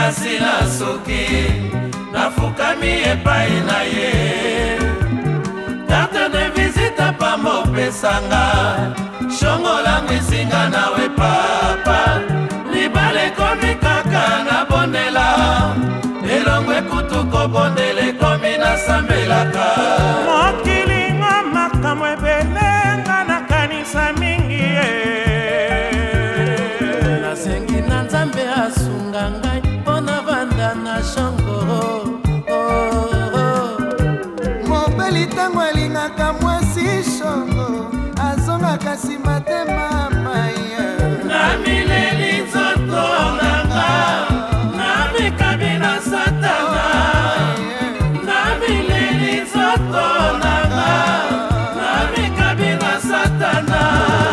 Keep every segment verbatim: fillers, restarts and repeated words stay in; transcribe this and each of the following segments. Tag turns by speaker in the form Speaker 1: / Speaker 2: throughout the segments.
Speaker 1: kasi na suki nafukami epai na ye carte de visite pamba opesanga shongo langu isinga nawe papa libala ekomi kaka na bondela elongo ekutuko bondela ekomi nasambelaka
Speaker 2: mokilinga makambo ebele nga nakanisa mingi ye nasengi na nzambe asunga ngai mpo na vanda na shongo
Speaker 3: mobeli ntango alingaka mwasi shongo azongaka nsima te mama ye
Speaker 1: na mileli nzoto nanga na mikabi na satana na mileli nzoto nanga na mikabi na satana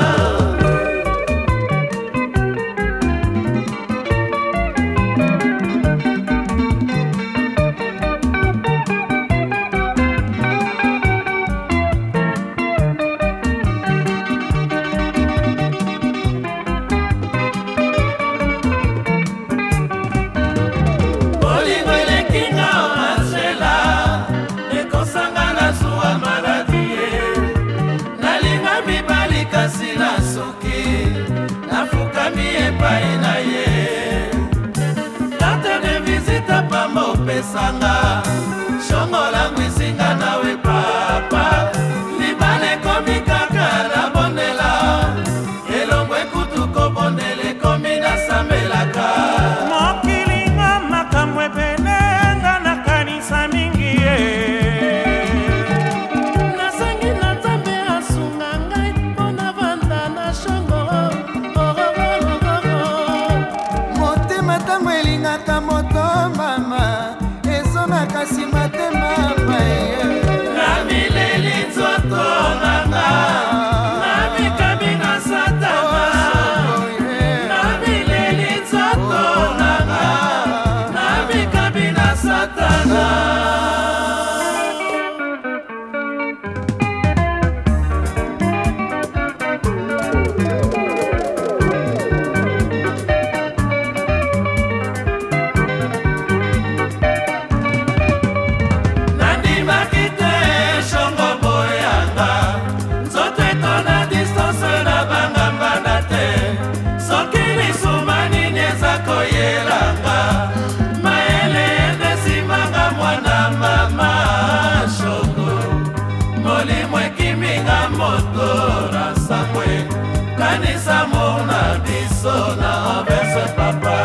Speaker 1: pesanga shongo langu isinga nawe papa libala ekomi kaka na bondela elongo ekutuko bondela ekomi nasambelaka
Speaker 2: mokilinga makambo ebele nga nakanisa mingi ye nasengi na nzambe asunga ngai mpo na vanda na shongo
Speaker 3: motema ntango elingaka moto mama kasi matema maye
Speaker 1: na mileli nzoto nanga na mikabi na satana na mileli nzoto nanga na mikabi na satana kanisa mona biso na obese papa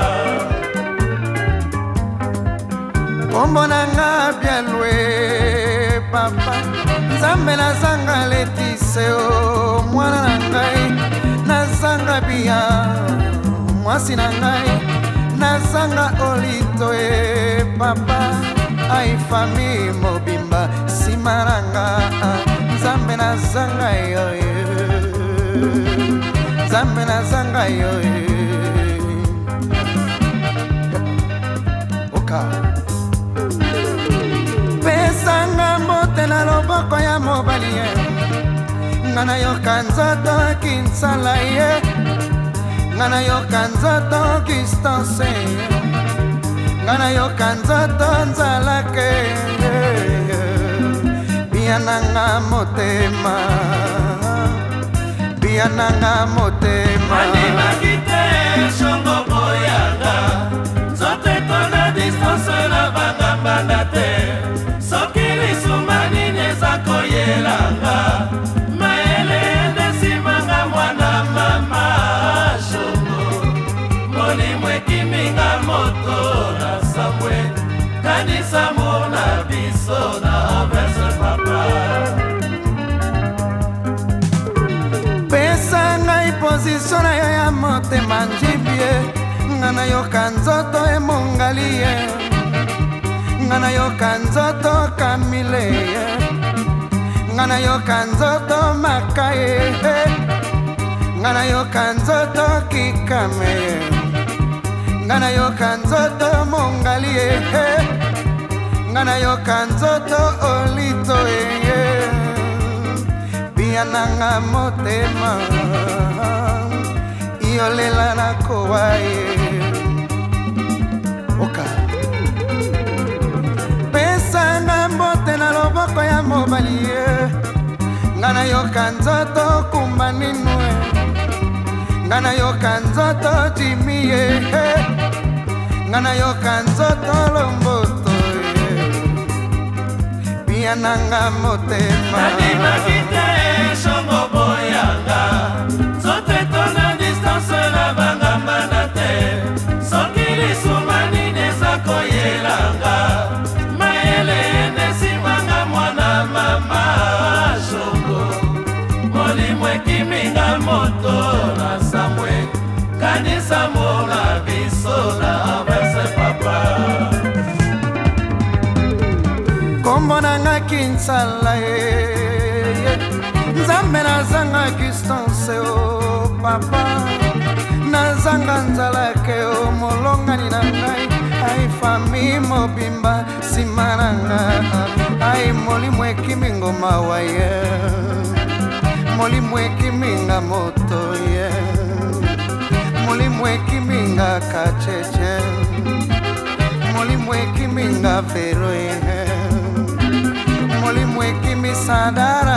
Speaker 3: kombo nanga bialwe papa nzambe nazanga letise o mwana na ngai nazanga bia mwasi na ngai nazanga olito e papa ai fami mobimba nsima nanga nzambe nazanga yo nzambe nazanga yo oka pesanga mbote na loboko ya mobali ye nga nayoka nzoto kinsala ye nga nayoka nzoto kistanse ye nga nayoka nzoto nzalake biananga motema biananga motema
Speaker 1: andimaki te shongo boyanga nzoto etona distance na bangambanda te soki lisuma nini eza koyelanga mayele endesimanga mwana mama shongo molimo ekiminga moto na sambwe kanisa mona biso na obese papa
Speaker 3: position na yo ya motema njibie nga nayoka nzoto emongali ye nga nayoka nzoto kamile ye nga nayoka nzoto makaye nga nayoka nzoto kikame ye nga nayoka nzoto mongali ye nga nayoka nzoto olito ye biananga motema yolela na kowa ye oka yoka nzoto kumba ninue ngana yoka nzoto jimie ngana yoka nzoto lomboto bia nanga motema
Speaker 1: nani makite shongo boyanga zote tona distance na bangamba na te soki lisumani neza koyelanga mayele nesimanga mwana mama shongo molimwe kiminga moto na samwe kanisa mona biso na avese papa
Speaker 3: kombo nanga kinsala nzambe nazanga distance o papa nazanga nzalake o molongani na ngai ai fami mobimba nsima nanga ai molimo ekimingo mawa ye molimo ekiminga moto ye molimo ekiminga kacheche molimo ekiminga vero ye molimo ekimisadara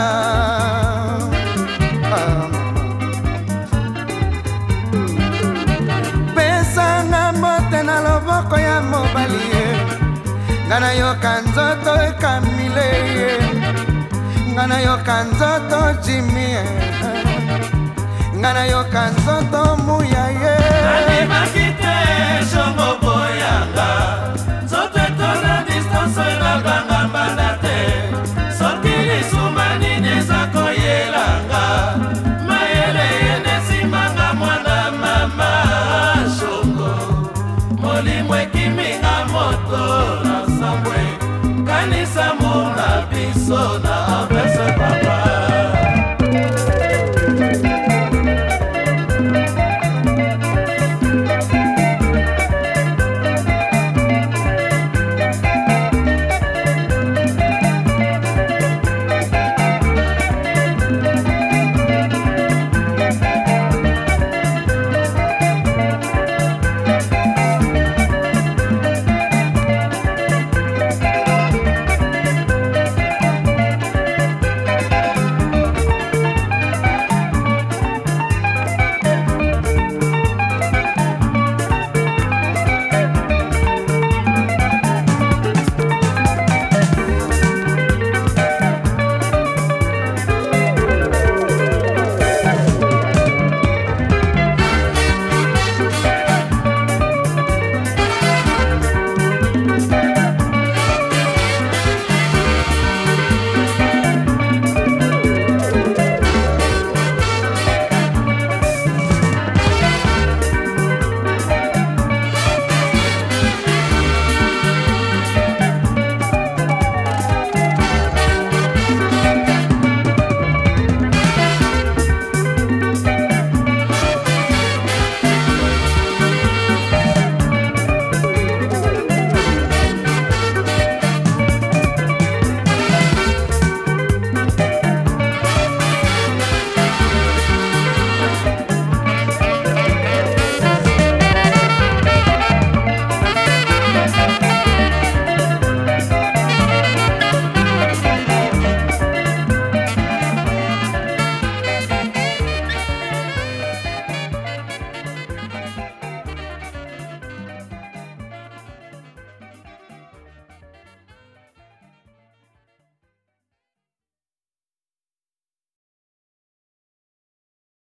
Speaker 3: pesanga mbote na loboko ya mobali ye ngana yoka nzoto ekamile ye ngana yoka nzoto jimi ye ngana yoka nzoto muya ye
Speaker 1: animakite shongo boyanga nzoto etona distance na bangamba na te soki lisumani neza koyelanga mayele enesimanga mwana mama shongo molimo ekiminga moto na sambwe kanisa mona biso na avese papa